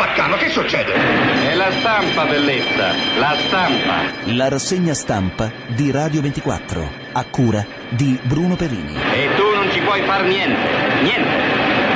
Baccano, che succede? È la stampa, bellezza, la stampa. La rassegna stampa di Radio 24, a cura di Bruno Perini. E tu non ci puoi far niente.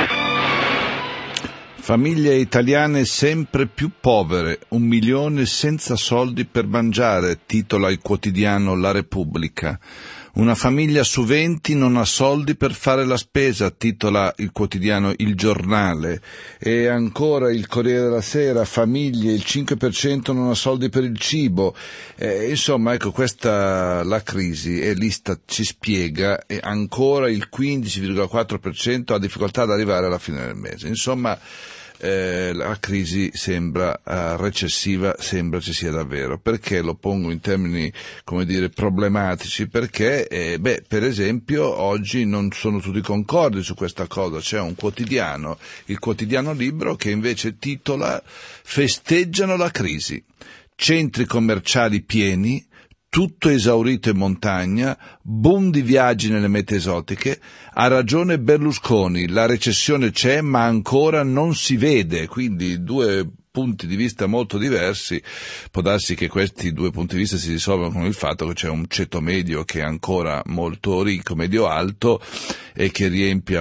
Famiglie italiane sempre più povere, 1 milione senza soldi per mangiare, titola il quotidiano La Repubblica. Una famiglia su 20 non ha soldi per fare la spesa, titola il quotidiano Il Giornale. E ancora il Corriere della Sera, famiglie, il 5% non ha soldi per il cibo. Insomma, ecco, questa la crisi, e l'Istat ci spiega, e ancora il 15,4% ha difficoltà ad arrivare alla fine del mese. Insomma, la crisi sembra recessiva, sembra ci sia davvero. Perché lo pongo in termini, come dire, problematici? Perché per esempio oggi non sono tutti concordi su questa cosa. C'è un quotidiano, il quotidiano Libero, che invece titola "Festeggiano la crisi, centri commerciali pieni, tutto esaurito in montagna, boom di viaggi nelle mete esotiche, ha ragione Berlusconi, la recessione c'è ma ancora non si vede". Quindi due punti di vista molto diversi. Può darsi che questi due punti di vista si risolvano con il fatto che c'è un ceto medio che è ancora molto ricco, medio alto, e che riempie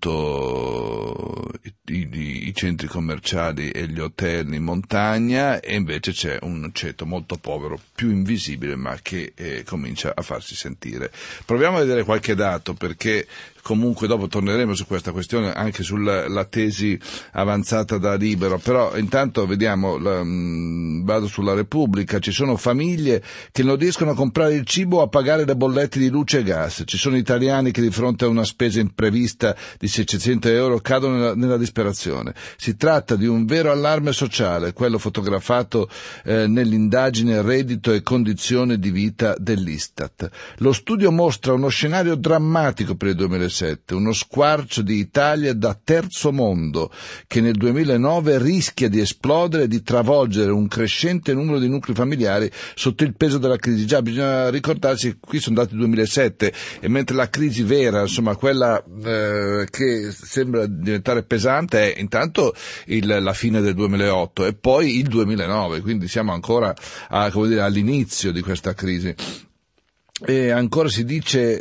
appunto i centri commerciali e gli hotel in montagna, e invece c'è un ceto molto povero, più invisibile, ma che comincia a farsi sentire. Proviamo a vedere qualche dato, perché comunque dopo torneremo su questa questione, anche sulla tesi avanzata da Libero, però intanto vediamo, vado sulla Repubblica. Ci sono famiglie che non riescono a comprare il cibo o a pagare le bollette di luce e gas. Ci sono italiani che di fronte a una spesa imprevista di 600 euro cadono nella disperazione. Si tratta di un vero allarme sociale, quello fotografato nell'indagine Reddito e condizione di vita dell'Istat. Lo studio mostra uno scenario drammatico per il 2007, uno squarcio di Italia da terzo mondo che nel 2009 rischia di esplodere e di travolgere un crescente numero di nuclei familiari sotto il peso della crisi. Già, bisogna ricordarsi che qui sono dati 2007, e mentre la crisi vera, insomma quella che sembra diventare pesante, è intanto la fine del 2008 e poi il 2009, quindi siamo ancora all'inizio di questa crisi. E ancora si dice,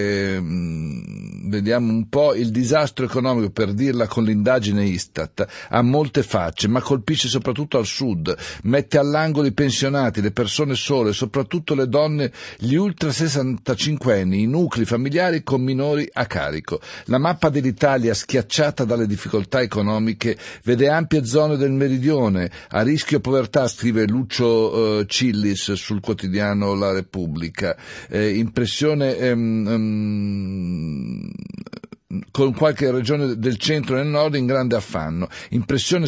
vediamo un po', il disastro economico, per dirla con l'indagine Istat, ha molte facce, ma colpisce soprattutto al sud, mette all'angolo i pensionati, le persone sole, soprattutto le donne, gli ultra 65enni, i nuclei familiari con minori a carico. La mappa dell'Italia, schiacciata dalle difficoltà economiche, vede ampie zone del meridione a rischio povertà, scrive Lucio Cillis sul quotidiano La Repubblica. Impressione con qualche regione del centro e del nord in grande affanno. Impressiona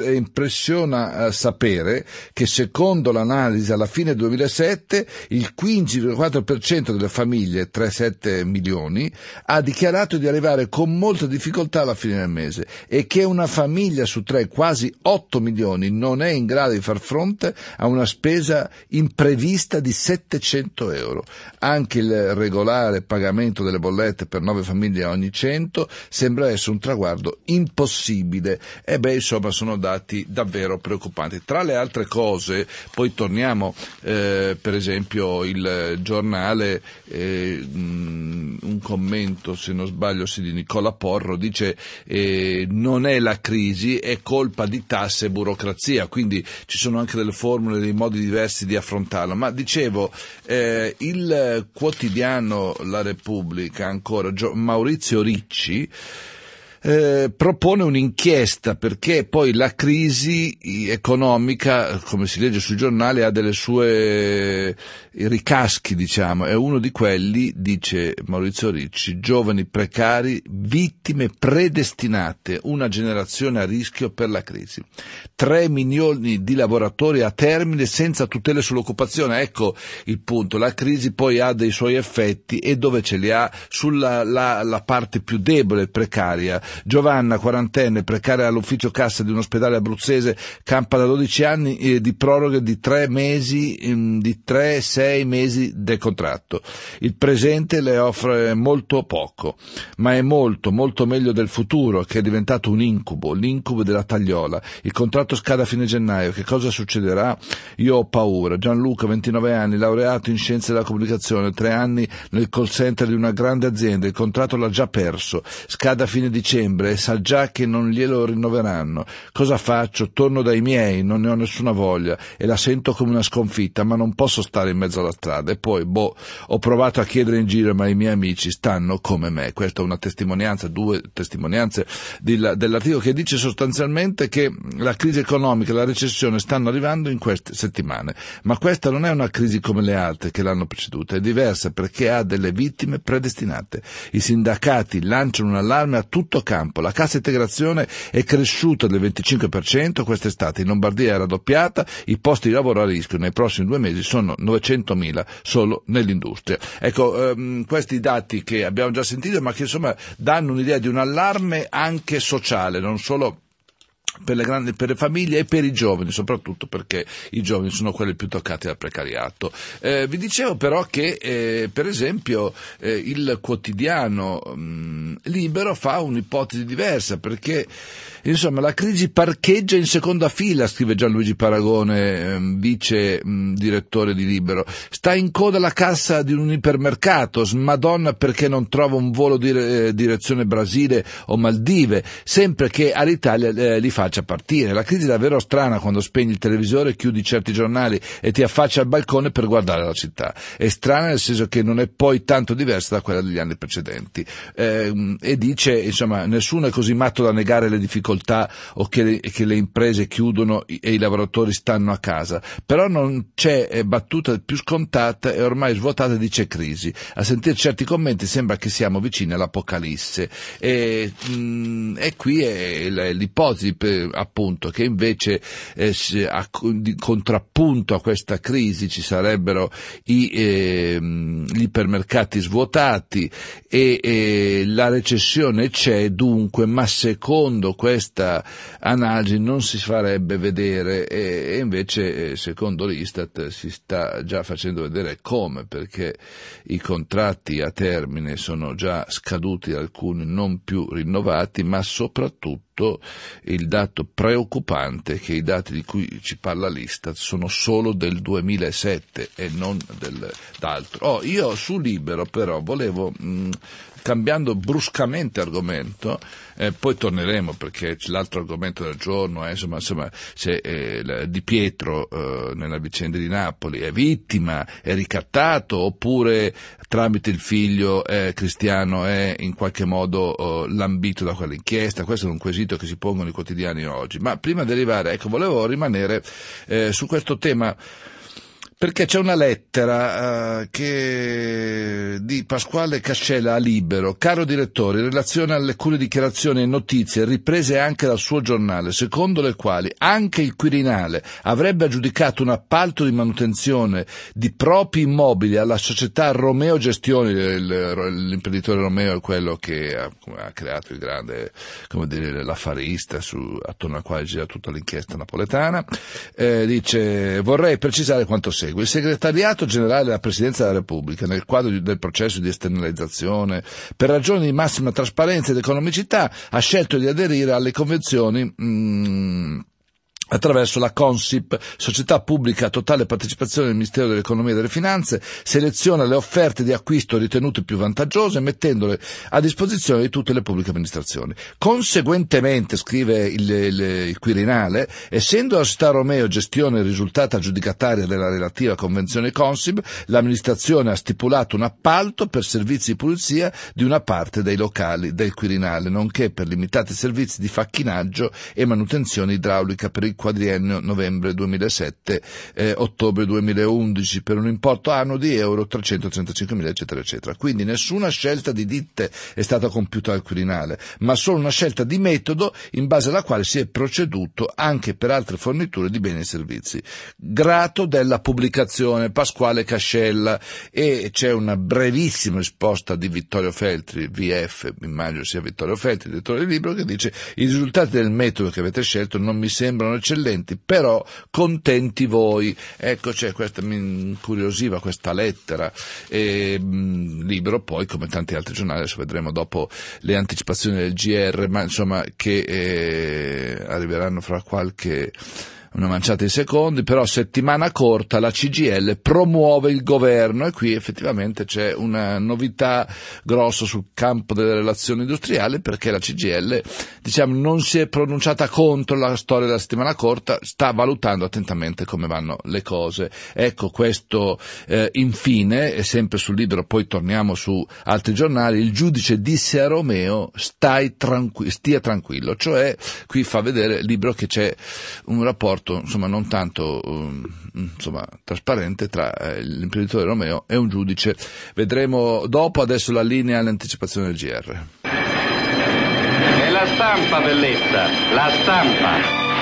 sapere che secondo l'analisi alla fine 2007 il 15,4% delle famiglie, 3,7 milioni, ha dichiarato di arrivare con molta difficoltà alla fine del mese, e che una famiglia su 3, quasi 8 milioni, non è in grado di far fronte a una spesa imprevista di 700 euro. Anche il regolare pagamento delle bollette per 9 famiglie ogni 100 sembra essere un traguardo impossibile. Insomma, sono dati davvero preoccupanti. Tra le altre cose, poi torniamo, per esempio il Giornale, un commento, se non sbaglio, di Nicola Porro, dice non è la crisi, è colpa di tasse e burocrazia, quindi ci sono anche delle formule, dei modi diversi di affrontarlo. Ma dicevo, il quotidiano La Repubblica, ancora, Maurizio Ricci, propone un'inchiesta, perché poi la crisi economica, come si legge sui giornali, ha delle sue ricaschi, diciamo, e uno di quelli, dice Maurizio Ricci, giovani precari, vittime predestinate, una generazione a rischio per la crisi. 3 milioni di lavoratori a termine senza tutele sull'occupazione. Ecco il punto, la crisi poi ha dei suoi effetti, e dove ce li ha? Sulla la parte più debole, precaria. Giovanna, quarantenne, precaria all'ufficio cassa di un ospedale abruzzese, campa da 12 anni di proroghe di 3, 6 mesi del contratto. Il presente le offre molto poco, ma è molto, molto meglio del futuro, che è diventato un incubo, l'incubo della tagliola. Il contratto scade a fine gennaio, che cosa succederà? Io ho paura. Gianluca, 29 anni, laureato in scienze della comunicazione, 3 anni nel call center di una grande azienda, il contratto l'ha già perso, scade a fine dicembre e sa già che non glielo rinnoveranno. Cosa faccio? Torno dai miei, non ne ho nessuna voglia e la sento come una sconfitta, ma non posso stare in mezzo alla strada. E poi, ho provato a chiedere in giro, ma i miei amici stanno come me. Questa è una testimonianza, 2 testimonianze dell'articolo, che dice sostanzialmente che la crisi economica e la recessione stanno arrivando in queste settimane, ma questa non è una crisi come le altre che l'hanno preceduta, è diversa perché ha delle vittime predestinate. I sindacati lanciano un allarme a tutto campo, la cassa integrazione è cresciuta del 25% quest'estate, in Lombardia è raddoppiata, i posti di lavoro a rischio nei prossimi 2 mesi sono 900.000 solo nell'industria. Ecco, questi dati che abbiamo già sentito, ma che insomma danno un'idea di un allarme anche sociale, non solo per le famiglie e per i giovani, soprattutto perché i giovani sono quelli più toccati dal precariato. Vi dicevo però che per esempio il quotidiano Libero fa un'ipotesi diversa, perché insomma la crisi parcheggia in seconda fila, scrive Gianluigi Paragone, vice direttore di Libero. Sta in coda alla cassa di un ipermercato, smadonna perché non trova un volo direzione Brasile o Maldive, sempre che all'Italia li faccia partire. La crisi è davvero strana quando spegni il televisore, chiudi certi giornali e ti affacci al balcone per guardare la città. È strana nel senso che non è poi tanto diversa da quella degli anni precedenti. E dice, insomma, nessuno è così matto da negare le difficoltà o che le imprese chiudono e i lavoratori stanno a casa, però non c'è battuta più scontata e ormai svuotata, dice crisi. A sentire certi commenti sembra che siamo vicini all'apocalisse, e qui è l'ipotesi appunto che invece di contrappunto a questa crisi ci sarebbero gli ipermercati svuotati e la recessione c'è dunque, ma secondo questa analisi non si farebbe vedere, e invece secondo l'Istat si sta già facendo vedere come, perché i contratti a termine sono già scaduti, alcuni non più rinnovati, ma soprattutto il dato preoccupante è che i dati di cui ci parla l'Istat sono solo del 2007 e non d'altro. Io su Libero però volevo, cambiando bruscamente argomento, poi torneremo perché l'altro argomento del giorno è insomma se Di Pietro nella vicenda di Napoli è vittima, è ricattato, oppure tramite il figlio Cristiano è in qualche modo lambito da quell'inchiesta. Questo è un quesito che si pongono i quotidiani oggi, ma prima di arrivare, volevo rimanere su questo tema, perché c'è una lettera di Pasquale Cascella a Libero. Caro direttore, in relazione alle alcune dichiarazioni e notizie riprese anche dal suo giornale, secondo le quali anche il Quirinale avrebbe aggiudicato un appalto di manutenzione di propri immobili alla società Romeo Gestioni, l'imprenditore Romeo è quello che ha creato il grande, l'affarista attorno al quale gira tutta l'inchiesta napoletana, dice: vorrei precisare quanto segue. Il segretariato generale della Presidenza della Repubblica, nel quadro del processo di esternalizzazione, per ragioni di massima trasparenza ed economicità, ha scelto di aderire alle convenzioni attraverso la Consip, società pubblica a totale partecipazione del Ministero dell'Economia e delle Finanze, seleziona le offerte di acquisto ritenute più vantaggiose, mettendole a disposizione di tutte le pubbliche amministrazioni. Conseguentemente, scrive il Quirinale, essendo la società Romeo Gestione risultata aggiudicataria della relativa convenzione Consip, l'amministrazione ha stipulato un appalto per servizi di pulizia di una parte dei locali del Quirinale, nonché per limitati servizi di facchinaggio e manutenzione idraulica, per il quadriennio novembre 2007 ottobre 2011 per un importo annuo di euro 335.000 eccetera eccetera. Quindi nessuna scelta di ditte è stata compiuta al Quirinale, ma solo una scelta di metodo in base alla quale si è proceduto anche per altre forniture di beni e servizi. Grato della pubblicazione Pasquale Cascella, e c'è una brevissima risposta di Vittorio Feltri, VF, immagino sia Vittorio Feltri, direttore del libro, che dice: i risultati del metodo che avete scelto non mi sembrano eccellenti, però contenti voi. Ecco, mi incuriosiva questa lettera. Libro poi, come tanti altri giornali, adesso vedremo dopo le anticipazioni del GR, ma insomma che arriveranno fra una manciata di secondi, però settimana corta, la CGIL promuove il governo, e qui effettivamente c'è una novità grossa sul campo delle relazioni industriali, perché la CGIL, non si è pronunciata contro la storia della settimana corta, sta valutando attentamente come vanno le cose. Ecco, questo infine, e sempre sul Libero, poi torniamo su altri giornali, il giudice disse a Romeo stia tranquillo, cioè qui fa vedere il Libero che c'è un rapporto non tanto trasparente tra l'imprenditore Romeo e un giudice. Vedremo dopo. Adesso la linea all'anticipazione del GR. È la stampa, Belletta, la stampa.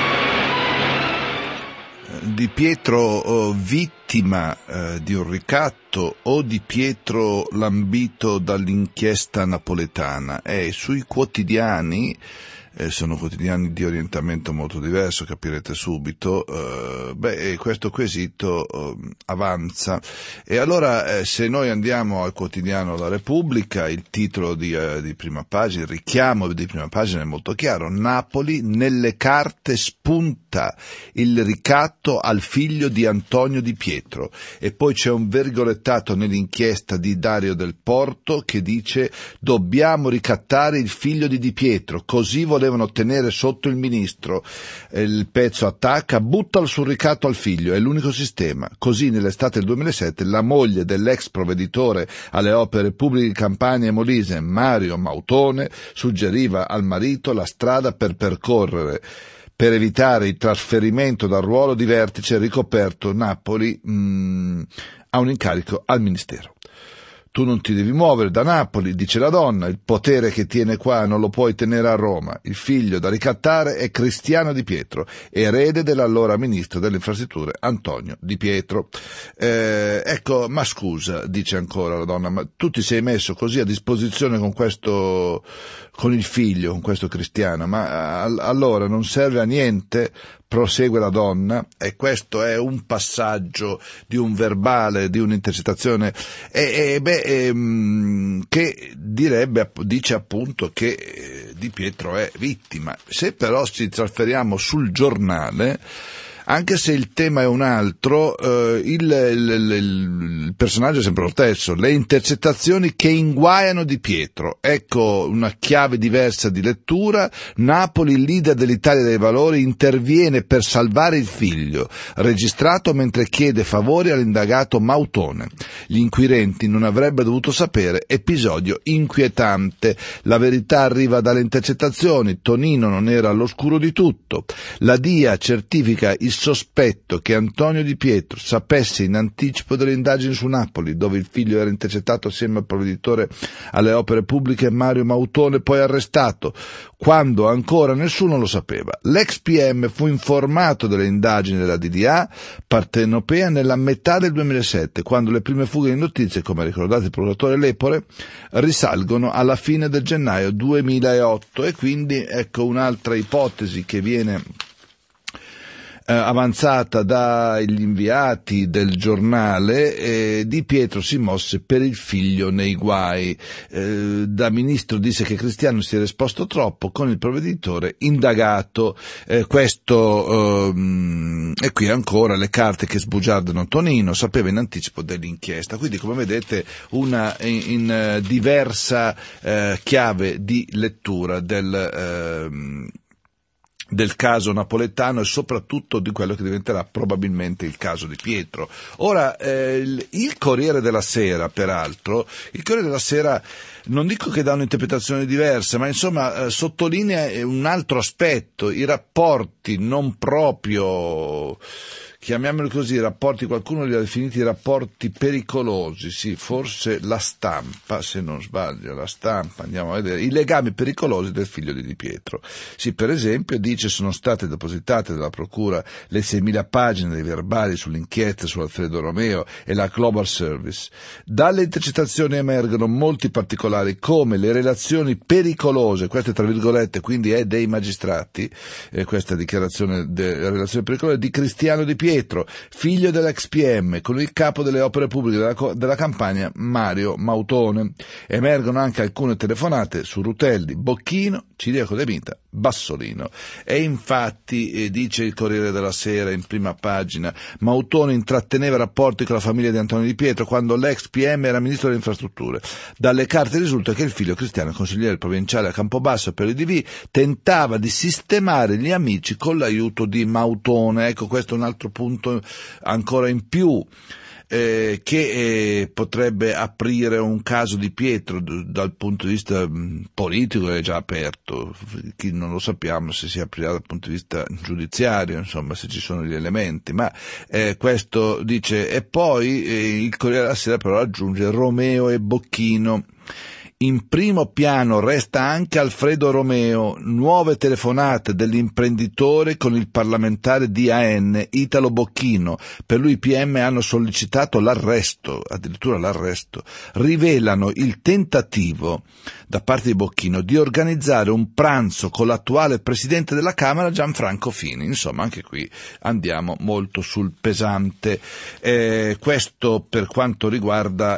Di Pietro vittima di un ricatto o Di Pietro lambito dall'inchiesta napoletana? Sui quotidiani, sono quotidiani di orientamento molto diverso, capirete subito, questo quesito avanza. E allora se noi andiamo al quotidiano La Repubblica, il titolo di prima pagina, il richiamo di prima pagina è molto chiaro: Napoli, nelle carte spunta il ricatto al figlio di Antonio Di Pietro, e poi c'è un virgolettato nell'inchiesta di Dario Del Porto che dice: dobbiamo ricattare il figlio di Di Pietro, così volevano tenere sotto il ministro. Il pezzo attacca: buttalo sul ricatto al figlio, è l'unico sistema. Così nell'estate del 2007 la moglie dell'ex provveditore alle opere pubbliche di Campania e Molise, Mario Mautone, suggeriva al marito la strada per percorrere per evitare il trasferimento dal ruolo di vertice ricoperto. Napoli ha un incarico al ministero. Tu non ti devi muovere da Napoli, dice la donna, il potere che tiene qua non lo puoi tenere a Roma. Il figlio da ricattare è Cristiano Di Pietro, erede dell'allora ministro delle infrastrutture Antonio Di Pietro. Ecco, ma scusa, dice ancora la donna, ma tu ti sei messo così a disposizione con il figlio, con questo Cristiano, ma allora non serve a niente? Prosegue la donna, e questo è un passaggio di un verbale, di un'intercettazione, che dice appunto che Di Pietro è vittima. Se però ci trasferiamo sul giornale, anche se il tema è un altro, il personaggio è sempre lo stesso: le intercettazioni che inguaiano Di Pietro. Ecco una chiave diversa di lettura. Napoli, il leader dell'Italia dei Valori, interviene per salvare il figlio, registrato mentre chiede favori all'indagato Mautone. Gli inquirenti non avrebbero dovuto sapere, episodio inquietante. La verità arriva dalle intercettazioni, Tonino non era all'oscuro di tutto. La DIA certifica il sospetto che Antonio Di Pietro sapesse in anticipo delle indagini su Napoli, dove il figlio era intercettato assieme al provveditore alle opere pubbliche Mario Mautone, poi arrestato, quando ancora nessuno lo sapeva. L'ex PM fu informato delle indagini della DDA partenopea nella metà del 2007, quando le prime fughe di notizie, come ha ricordato il procuratore Lepore, risalgono alla fine del gennaio 2008, e quindi ecco un'altra ipotesi che viene avanzata dagli inviati del giornale. Di Pietro si mosse per il figlio nei guai. Da ministro disse che Cristiano si era esposto troppo, con il provveditore indagato. E qui ancora le carte che sbugiardano Tonino, sapeva in anticipo dell'inchiesta. Quindi, come vedete, una in diversa chiave di lettura del caso napoletano, e soprattutto di quello che diventerà probabilmente il caso Di Pietro. Ora, il Corriere della Sera, peraltro, il Corriere della Sera non dico che dà un'interpretazione diversa, ma insomma sottolinea un altro aspetto, i rapporti non proprio, chiamiamoli così, rapporti, qualcuno li ha definiti rapporti pericolosi, sì, forse La Stampa, se non sbaglio, La Stampa, andiamo a vedere, i legami pericolosi del figlio di Di Pietro. Sì, per esempio, dice, sono state depositate dalla Procura le 6.000 pagine dei verbali sull'inchiesta su Alfredo Romeo e la Global Service. Dalle intercettazioni emergono molti particolari, come le relazioni pericolose, queste tra virgolette, quindi è dei magistrati, questa dichiarazione delle relazioni pericolose, di Cristiano Di Pietro, figlio dell'ex PM, con il capo delle opere pubbliche della Campania, Mario Mautone. Emergono anche alcune telefonate su Rutelli, Bocchino, Ciriaco De Mita, Bassolino. E infatti, dice il Corriere della Sera in prima pagina, Mautone intratteneva rapporti con la famiglia di Antonio Di Pietro quando l'ex PM era ministro delle infrastrutture. Dalle carte risulta che il figlio Cristiano, consigliere provinciale a Campobasso per l'IDV, tentava di sistemare gli amici con l'aiuto di Mautone. Ecco, questo è un altro punto ancora in più, che potrebbe aprire un caso Di Pietro dal punto di vista politico, è già aperto, chi non lo sappiamo se si aprirà dal punto di vista giudiziario, insomma, se ci sono gli elementi, ma questo dice. E poi il Corriere della Sera però aggiunge Romeo e Bocchino. In primo piano resta anche Alfredo Romeo, nuove telefonate dell'imprenditore con il parlamentare DAN Italo Bocchino. Per lui i PM hanno sollecitato l'arresto, addirittura l'arresto. Rivelano il tentativo da parte di Bocchino di organizzare un pranzo con l'attuale presidente della Camera Gianfranco Fini. Insomma, anche qui andiamo molto sul pesante. Questo per quanto riguarda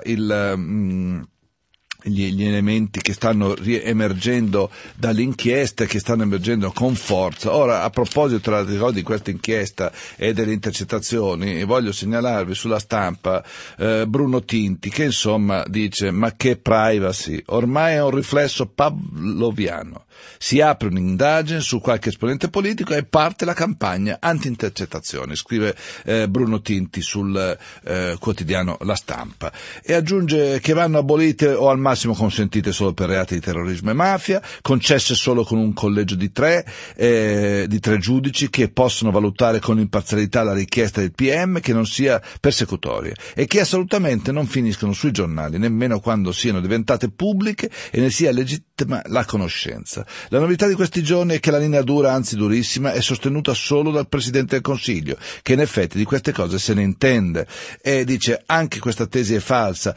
gli elementi che stanno emergendo dall'inchiesta, che stanno emergendo con forza. Ora, a proposito di questa inchiesta e delle intercettazioni, voglio segnalarvi sulla Stampa Bruno Tinti, che insomma dice: ma che privacy, ormai è un riflesso pavloviano. Si apre un'indagine su qualche esponente politico e parte la campagna anti-intercettazioni, scrive Bruno Tinti sul quotidiano La Stampa, e aggiunge che vanno abolite o al massimo consentite solo per reati di terrorismo e mafia, concesse solo con un collegio di tre giudici che possono valutare con imparzialità la richiesta del PM, che non sia persecutoria, e che assolutamente non finiscono sui giornali, nemmeno quando siano diventate pubbliche e ne sia legittima la conoscenza. La novità di questi giorni è che la linea dura, anzi durissima, è sostenuta solo dal Presidente del Consiglio, che in effetti di queste cose se ne intende, e dice anche questa tesi è falsa.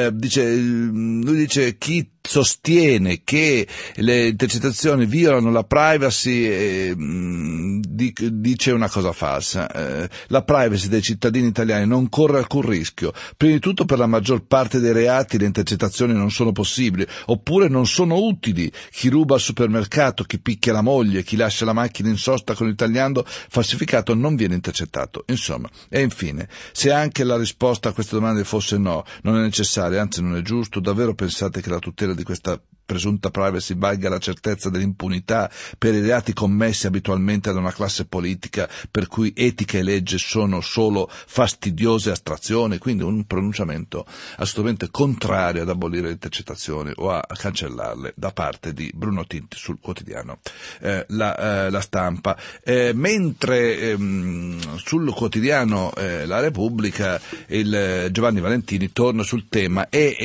Lui dice chi sostiene che le intercettazioni violano la privacy dice una cosa falsa. La privacy dei cittadini italiani non corre alcun rischio. Prima di tutto, per la maggior parte dei reati le intercettazioni non sono possibili, oppure non sono utili. Chi ruba al supermercato, chi picchia la moglie, chi lascia la macchina in sosta con il tagliando falsificato non viene intercettato. Insomma, e infine, se anche la risposta a queste domande fosse no, non è necessaria, anzi non è giusto, davvero pensate che la tutela di questa presunta privacy valga la certezza dell'impunità per i reati commessi abitualmente da una classe politica per cui etica e legge sono solo fastidiose astrazioni? Quindi un pronunciamento assolutamente contrario ad abolire le intercettazioni o a cancellarle da parte di Bruno Tinti sul quotidiano La Stampa. Mentre sul quotidiano La Repubblica Giovanni Valentini torna sul tema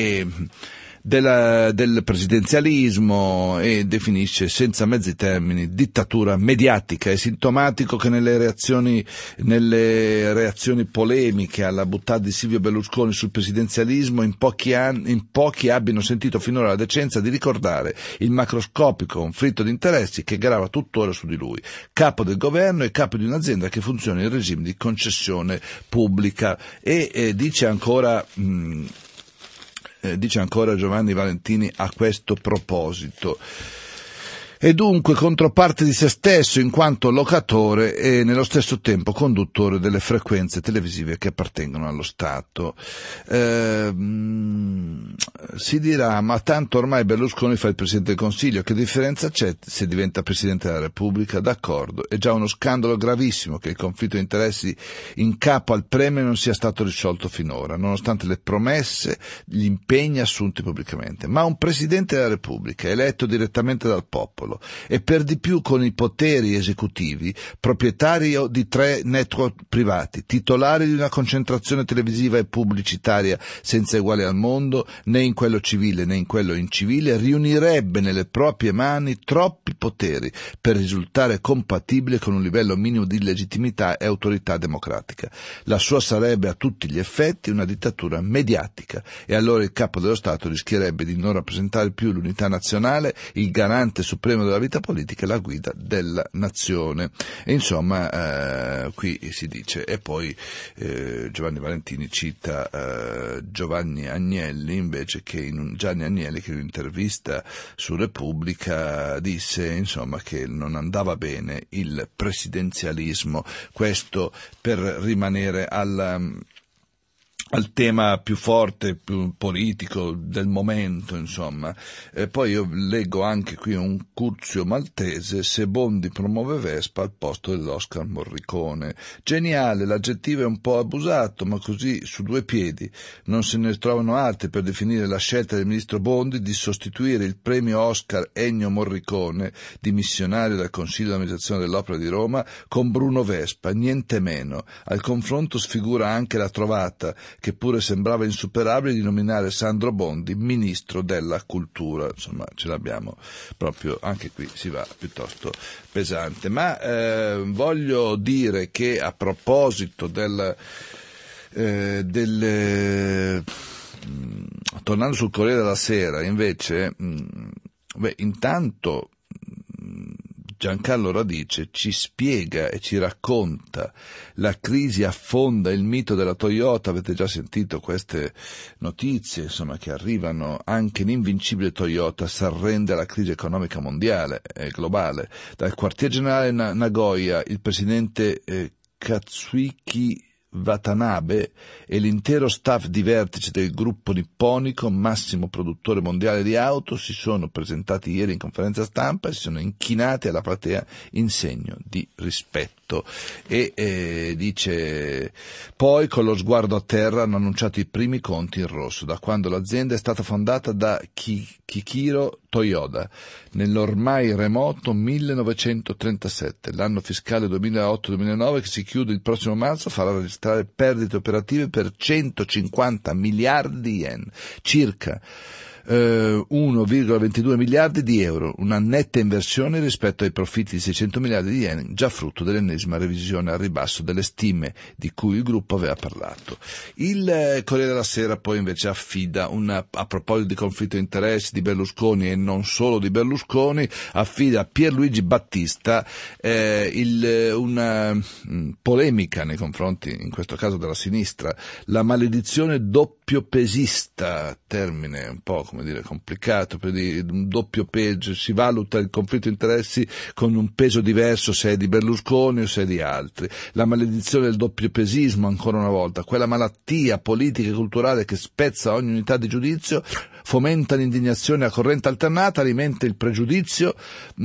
del presidenzialismo e definisce senza mezzi termini dittatura mediatica. È sintomatico che nelle reazioni polemiche alla boutade di Silvio Berlusconi sul presidenzialismo in pochi abbiano sentito finora la decenza di ricordare il macroscopico conflitto di interessi che grava tuttora su di lui, capo del governo e capo di un'azienda che funziona in regime di concessione pubblica. E dice ancora Giovanni Valentini a questo proposito. e dunque controparte di se stesso in quanto locatore e nello stesso tempo conduttore delle frequenze televisive che appartengono allo Stato. Si dirà, ma tanto ormai Berlusconi fa il Presidente del Consiglio, che differenza c'è se diventa Presidente della Repubblica? D'accordo, è già uno scandalo gravissimo che il conflitto di interessi in capo al Premier non sia stato risolto finora, nonostante le promesse, gli impegni assunti pubblicamente. Ma un Presidente della Repubblica eletto direttamente dal popolo e per di più con i poteri esecutivi, proprietario di 3 network privati, titolare di una concentrazione televisiva e pubblicitaria senza eguali al mondo, né in quello civile né in quello incivile, riunirebbe nelle proprie mani troppi poteri per risultare compatibile con un livello minimo di legittimità e autorità democratica. La sua sarebbe a tutti gli effetti una dittatura mediatica e allora il capo dello Stato rischierebbe di non rappresentare più l'unità nazionale, il garante supremo della vita politica e la guida della nazione. E insomma, qui si dice, e poi Giovanni Valentini cita Gianni Agnelli che in un'intervista su Repubblica disse insomma che non andava bene il presidenzialismo, questo per rimanere al tema più forte, più politico del momento, insomma. Poi io leggo anche qui un Curzio Maltese: se Bondi promuove Vespa al posto dell'Oscar Morricone. Geniale, l'aggettivo è un po' abusato, ma così su 2 piedi. Non se ne trovano altri per definire la scelta del ministro Bondi di sostituire il premio Oscar Ennio Morricone, dimissionario dal Consiglio di amministrazione dell'Opera di Roma, con Bruno Vespa, niente meno. Al confronto sfigura anche la trovata, che pure sembrava insuperabile, di nominare Sandro Bondi ministro della cultura. Insomma, ce l'abbiamo proprio, anche qui si va piuttosto pesante. Ma voglio dire che a proposito tornando sul Corriere della Sera, invece, intanto Giancarlo Radice ci spiega e ci racconta la crisi affonda il mito della Toyota. Avete già sentito queste notizie, insomma, che arrivano. Anche l'invincibile Toyota si arrende alla crisi economica mondiale e globale. Dal quartier generale Nagoya il presidente Katsuhiki Watanabe e l'intero staff di vertice del gruppo nipponico, massimo produttore mondiale di auto, si sono presentati ieri in conferenza stampa e si sono inchinati alla platea in segno di rispetto. E dice, poi con lo sguardo a terra hanno annunciato i primi conti in rosso da quando l'azienda è stata fondata da Kikiro Toyoda nell'ormai remoto 1937. L'anno fiscale 2008-2009, che si chiude il prossimo marzo, farà registrare perdite operative per 150 miliardi di yen, circa 1,22 miliardi di euro, una netta inversione rispetto ai profitti di 600 miliardi di yen, già frutto dell'ennesima revisione al ribasso delle stime di cui il gruppo aveva parlato. Il Corriere della Sera poi invece affida, a proposito di conflitto di interessi di Berlusconi e non solo di Berlusconi, affida a Pierluigi Battista una polemica nei confronti, in questo caso della sinistra, la maledizione doppiopesista, termine un po' come dire complicato, per dire un doppio peso, si valuta il conflitto di interessi con un peso diverso se è di Berlusconi o se è di altri. La maledizione del doppiopesismo, ancora una volta, quella malattia politica e culturale che spezza ogni unità di giudizio, fomenta l'indignazione a corrente alternata, alimenta il pregiudizio,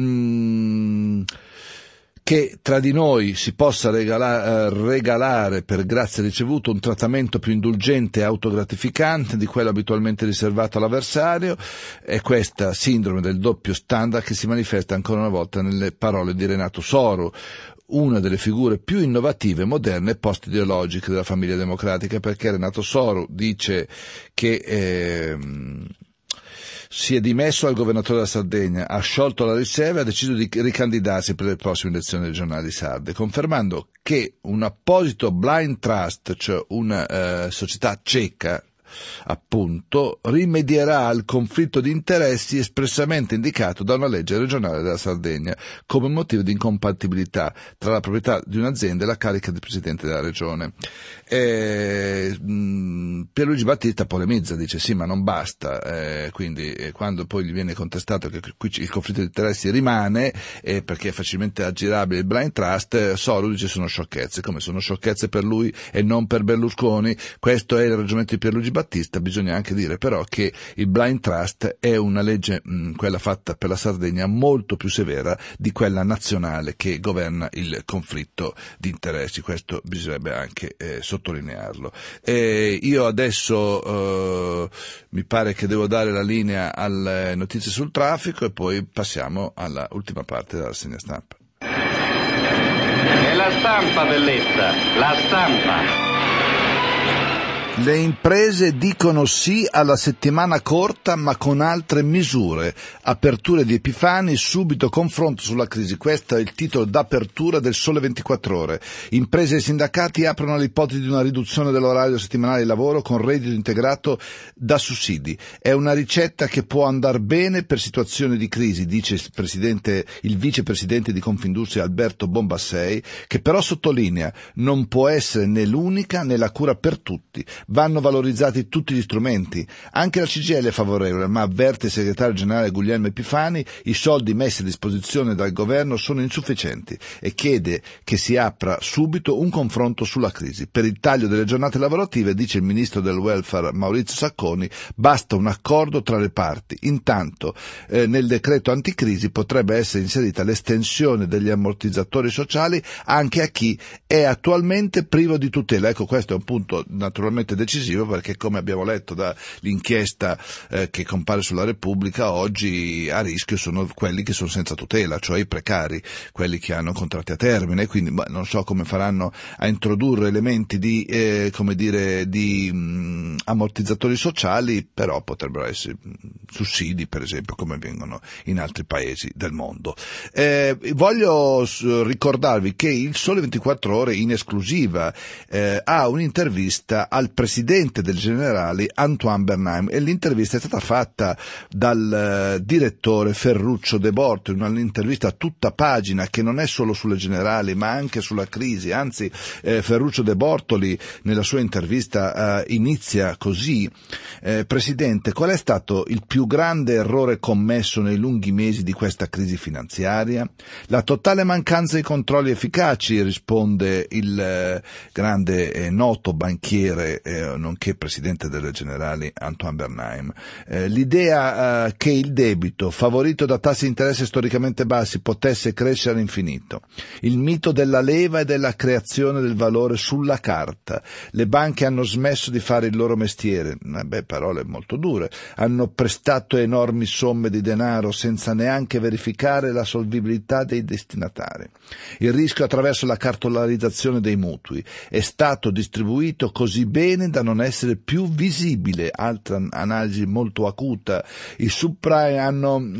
che tra di noi si possa regalare per grazia ricevuta un trattamento più indulgente e autogratificante di quello abitualmente riservato all'avversario. È questa sindrome del doppio standard che si manifesta ancora una volta nelle parole di Renato Soru, una delle figure più innovative, moderne e post-ideologiche della famiglia democratica, perché Renato Soru dice che si è dimesso al governatore della Sardegna, ha sciolto la riserva e ha deciso di ricandidarsi per le prossime elezioni regionali sarde, confermando che un apposito blind trust, cioè una società cieca, appunto, rimedierà al conflitto di interessi espressamente indicato da una legge regionale della Sardegna come motivo di incompatibilità tra la proprietà di un'azienda e la carica di presidente della regione. Pierluigi Battista polemizza, dice sì, ma non basta, quindi quando poi gli viene contestato che qui il conflitto di interessi rimane perché è facilmente aggirabile il blind trust, Soru dice sono sciocchezze, come sono sciocchezze per lui e non per Berlusconi. Questo è il ragionamento di Pierluigi Battista. Bisogna anche dire però che il blind trust è una legge, quella fatta per la Sardegna, molto più severa di quella nazionale che governa il conflitto di interessi. Questo bisognerebbe anche sottolinearlo. Io adesso mi pare che devo dare la linea alle notizie sul traffico e poi passiamo alla ultima parte della rassegna stampa. È la stampa, Belletta, la stampa. Le imprese dicono sì alla settimana corta ma con altre misure. Aperture di Epifani, subito confronto sulla crisi. Questo è il titolo d'apertura del Sole 24 Ore. Imprese e sindacati aprono l'ipotesi di una riduzione dell'orario settimanale di lavoro con reddito integrato da sussidi. È una ricetta che può andar bene per situazioni di crisi, dice il vicepresidente di Confindustria Alberto Bombassei, che però sottolinea non può essere né l'unica né la cura per tutti. Vanno valorizzati tutti gli strumenti. Anche la CGIL è favorevole, ma avverte il segretario generale Guglielmo Epifani, i soldi messi a disposizione dal governo sono insufficienti e chiede che si apra subito un confronto sulla crisi. Per il taglio delle giornate lavorative, dice il ministro del welfare Maurizio Sacconi, basta un accordo tra le parti. Intanto nel decreto anticrisi potrebbe essere inserita l'estensione degli ammortizzatori sociali anche a chi è attualmente privo di tutela. Ecco, questo è un punto naturalmente decisivo, perché come abbiamo letto dall'inchiesta che compare sulla Repubblica, oggi a rischio sono quelli che sono senza tutela, cioè i precari, quelli che hanno contratti a termine, quindi non so come faranno a introdurre elementi di ammortizzatori sociali, però potrebbero essere sussidi, per esempio, come vengono in altri paesi del mondo. Voglio ricordarvi che il Sole 24 Ore in esclusiva ha un'intervista al presidente del Generali Antoine Bernheim, e l'intervista è stata fatta dal direttore Ferruccio De Bortoli, un'intervista a tutta pagina che non è solo sulle Generali ma anche sulla crisi. Anzi, Ferruccio De Bortoli nella sua intervista inizia così: Presidente, qual è stato il più grande errore commesso nei lunghi mesi di questa crisi finanziaria? La totale mancanza di controlli efficaci, risponde il grande noto banchiere nonché presidente delle Generali Antoine Bernheim. L'idea che il debito, favorito da tassi di interesse storicamente bassi, potesse crescere all'infinito. Il mito della leva e della creazione del valore sulla carta. Le banche hanno smesso di fare il loro mestiere. Parole molto dure. Hanno prestato enormi somme di denaro senza neanche verificare la solvibilità dei destinatari. Il rischio attraverso la cartolarizzazione dei mutui è stato distribuito così bene da non essere più visibile. Altra analisi molto acuta: i subprime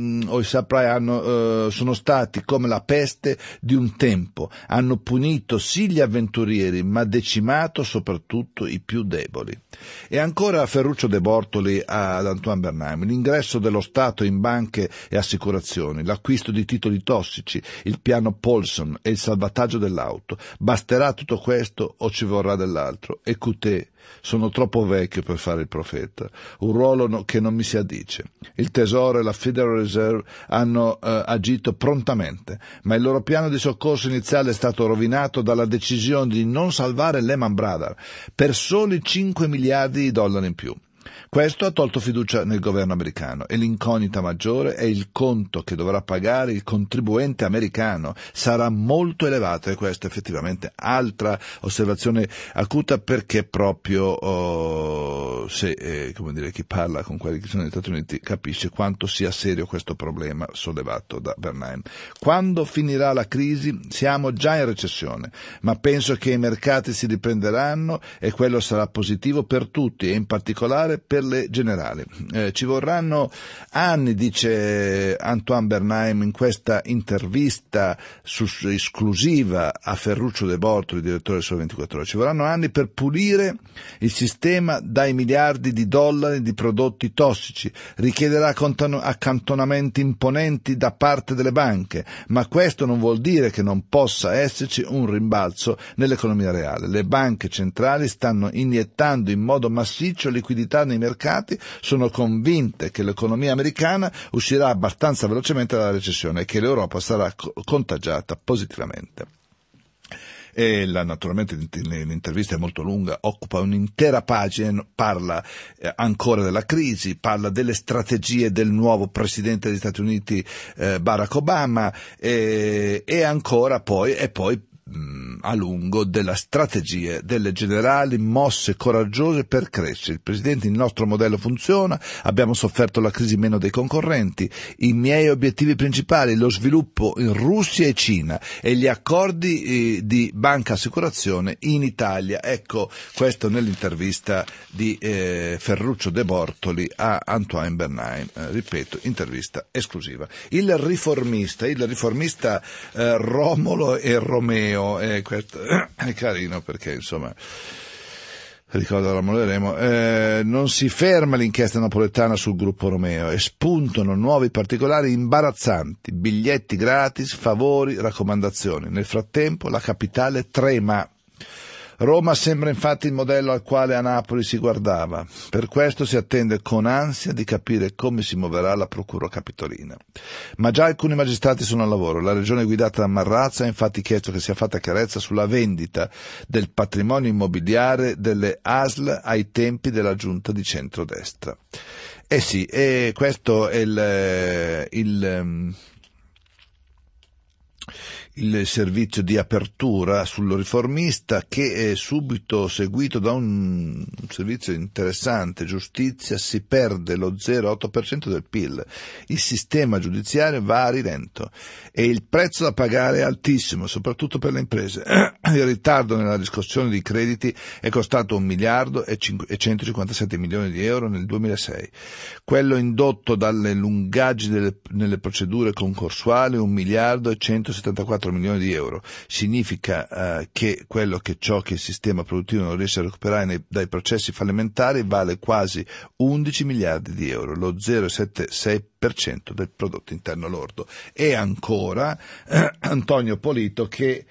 sono stati come la peste di un tempo, hanno punito sì gli avventurieri ma decimato soprattutto i più deboli. E ancora Ferruccio De Bortoli ad Antoine Bernheim: l'ingresso dello Stato in banche e assicurazioni, l'acquisto di titoli tossici, il piano Paulson e il salvataggio dell'auto. Basterà tutto questo o ci vorrà dell'altro? Écoutez, sono troppo vecchio per fare il profeta, un ruolo che non mi si addice. Il Tesoro e la Federal Reserve hanno agito prontamente, ma il loro piano di soccorso iniziale è stato rovinato dalla decisione di non salvare Lehman Brothers per soli 5 miliardi di dollari in più. Questo ha tolto fiducia nel governo americano e l'incognita maggiore è il conto che dovrà pagare il contribuente americano. Sarà molto elevato, e questa è effettivamente altra osservazione acuta, perché proprio chi parla con quelli che sono negli Stati Uniti capisce quanto sia serio questo problema sollevato da Bernheim. Quando finirà la crisi? Siamo già in recessione, ma penso che i mercati si riprenderanno e quello sarà positivo per tutti, e in particolare per le generali. Ci vorranno anni, dice Antoine Bernheim in questa intervista esclusiva a Ferruccio De Bortoli, direttore del Sole 24 Ore, ci vorranno anni per pulire il sistema dai miliardi di dollari di prodotti tossici, richiederà accantonamenti imponenti da parte delle banche, ma questo non vuol dire che non possa esserci un rimbalzo nell'economia reale. Le banche centrali stanno iniettando in modo massiccio liquidità nei mercati, sono convinte che l'economia americana uscirà abbastanza velocemente dalla recessione e che l'Europa sarà contagiata positivamente. E naturalmente l'intervista è molto lunga, occupa un'intera pagina, parla ancora della crisi, parla delle strategie del nuovo presidente degli Stati Uniti Barack Obama e ancora poi a lungo della strategia delle generali mosse coraggiose per crescere. Il Presidente: il nostro modello funziona, abbiamo sofferto la crisi meno dei concorrenti, i miei obiettivi principali, lo sviluppo in Russia e Cina e gli accordi di banca assicurazione in Italia. Ecco, questo nell'intervista di Ferruccio De Bortoli a Antoine Bernheim, ripeto, intervista esclusiva. Il riformista Romolo e Romeo, questo è carino perché insomma ricorda Romolo e Remo, non si ferma l'inchiesta napoletana sul gruppo Romeo e spuntano nuovi particolari imbarazzanti, biglietti gratis, favori, raccomandazioni. Nel frattempo la capitale trema. Roma sembra infatti il modello al quale a Napoli si guardava. Per questo si attende con ansia di capire come si muoverà la procura capitolina. Ma già alcuni magistrati sono al lavoro. La regione guidata da Marrazza ha infatti chiesto che sia fatta chiarezza sulla vendita del patrimonio immobiliare delle ASL ai tempi della giunta di centrodestra. Sì, e questo è il servizio di apertura sul riformista, che è subito seguito da un servizio interessante: giustizia, si perde lo 0,8% del PIL, il sistema giudiziario va a rilento e il prezzo da pagare è altissimo, soprattutto per le imprese. Il ritardo nella riscossione di crediti è costato 1 miliardo e 157 milioni di euro nel 2006, quello indotto dalle lungaggini nelle procedure concorsuali 1 miliardo e 174 milioni di euro. Significa che ciò che il sistema produttivo non riesce a recuperare dai processi fallimentari vale quasi 11 miliardi di euro, lo 0,76% del prodotto interno lordo. E ancora Antonio Polito, che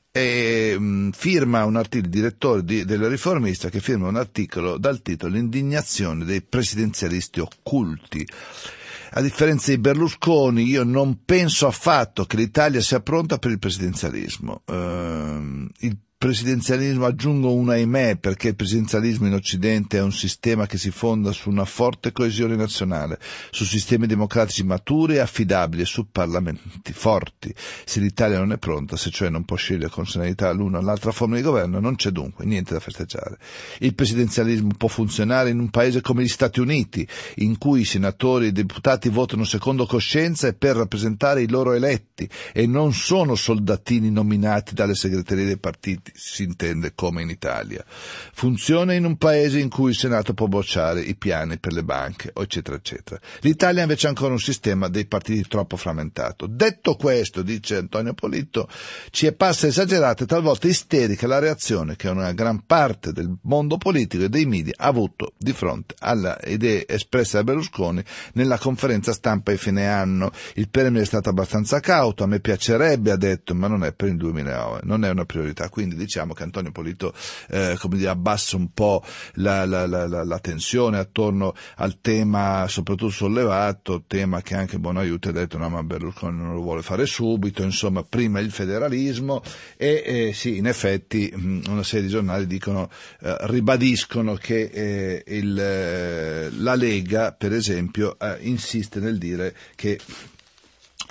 firma un articolo, il direttore del Riformista, che firma un articolo dal titolo "L'indignazione dei presidenzialisti occulti". A differenza di Berlusconi, io non penso affatto che l'Italia sia pronta per il presidenzialismo. Il presidenzialismo, aggiungo un ahimè, perché il presidenzialismo in Occidente è un sistema che si fonda su una forte coesione nazionale, su sistemi democratici maturi e affidabili e su parlamenti forti. Se l'Italia non è pronta, se cioè non può scegliere con serenità l'una o l'altra forma di governo, non c'è dunque niente da festeggiare. Il presidenzialismo può funzionare in un paese come gli Stati Uniti, in cui i senatori e i deputati votano secondo coscienza e per rappresentare i loro eletti e non sono soldatini nominati dalle segreterie dei partiti, si intende come in Italia. Funziona in un paese in cui il Senato può bocciare i piani per le banche, eccetera, eccetera. L'Italia invece ha ancora un sistema dei partiti troppo frammentato. Detto questo, dice Antonio Polito, ci è passa esagerata e talvolta isterica la reazione che una gran parte del mondo politico e dei media ha avuto di fronte alle idee espresse da Berlusconi nella conferenza stampa di fine anno. Il Premier è stato abbastanza cauto, a me piacerebbe, ha detto, ma non è per il 2009, non è una priorità. Quindi diciamo che Antonio Polito abbassa un po' la tensione attorno al tema soprattutto sollevato, tema che anche Bonaiuti ha detto no, ma Berlusconi non lo vuole fare subito, insomma prima il federalismo e sì, in effetti una serie di giornali ribadiscono che la Lega per esempio insiste nel dire che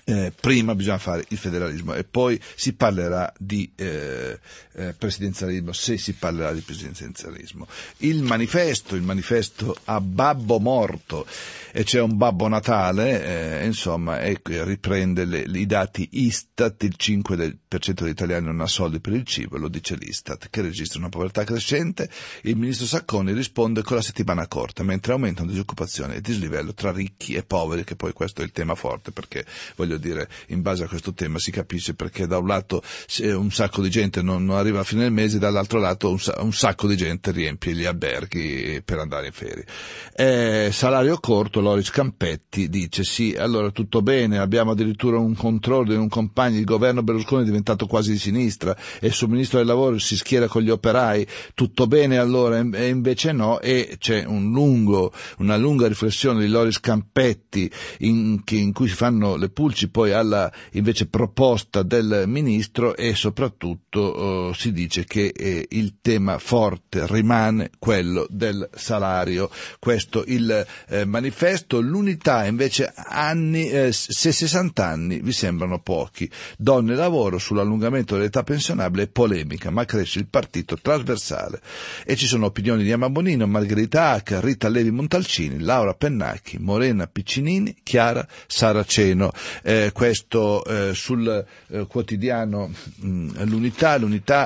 prima bisogna fare il federalismo e poi si parlerà di presidenzialismo, se si parlerà di presidenzialismo. Il manifesto a babbo morto, e c'è un Babbo Natale, insomma, riprende i dati Istat. Il 5% degli italiani non ha soldi per il cibo, lo dice l'Istat, che registra una povertà crescente. Il ministro Sacconi risponde con la settimana corta, mentre aumentano disoccupazione e dislivello tra ricchi e poveri, che poi questo è il tema forte, perché voglio dire, in base a questo tema si capisce perché da un lato un sacco di gente non arriva a fine del mese, dall'altro lato un sacco di gente riempie gli alberghi per andare in ferie. Salario corto, Loris Campetti dice sì, allora tutto bene, abbiamo addirittura un controllo di un compagno, il governo Berlusconi è diventato quasi di sinistra e il suo ministro del lavoro si schiera con gli operai, tutto bene allora, e invece no, e c'è una lunga riflessione di Loris Campetti in cui si fanno le pulci poi alla invece proposta del ministro, e soprattutto si dice che il tema forte rimane quello del salario. Questo il manifesto. L'Unità invece se 60 anni vi sembrano pochi, donne e lavoro, sull'allungamento dell'età pensionabile, polemica, ma cresce il partito trasversale, e ci sono opinioni di Emma Bonino, Margherita Hack, Rita Levi Montalcini, Laura Pennacchi, Morena Piccinini, Chiara Saraceno. Questo sul quotidiano l'Unità.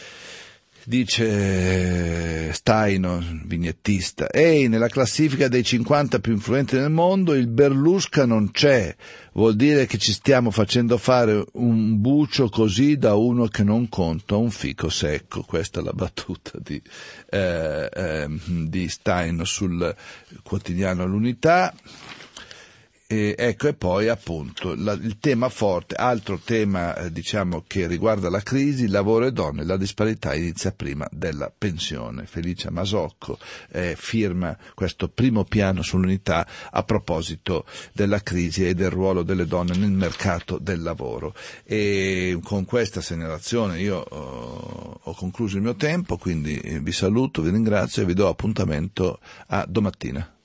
Dice Staino, vignettista, nella classifica dei 50 più influenti nel mondo il Berlusca non c'è, vuol dire che ci stiamo facendo fare un bucio così da uno che non conta un fico secco. Questa è la battuta di Staino sul quotidiano l'Unità. E poi appunto il tema forte, altro tema diciamo che riguarda la crisi, lavoro e donne, la disparità inizia prima della pensione. Felicia Masocco firma questo primo piano sull'Unità a proposito della crisi e del ruolo delle donne nel mercato del lavoro. E con questa segnalazione io ho concluso il mio tempo, quindi vi saluto, vi ringrazio e vi do appuntamento a domattina.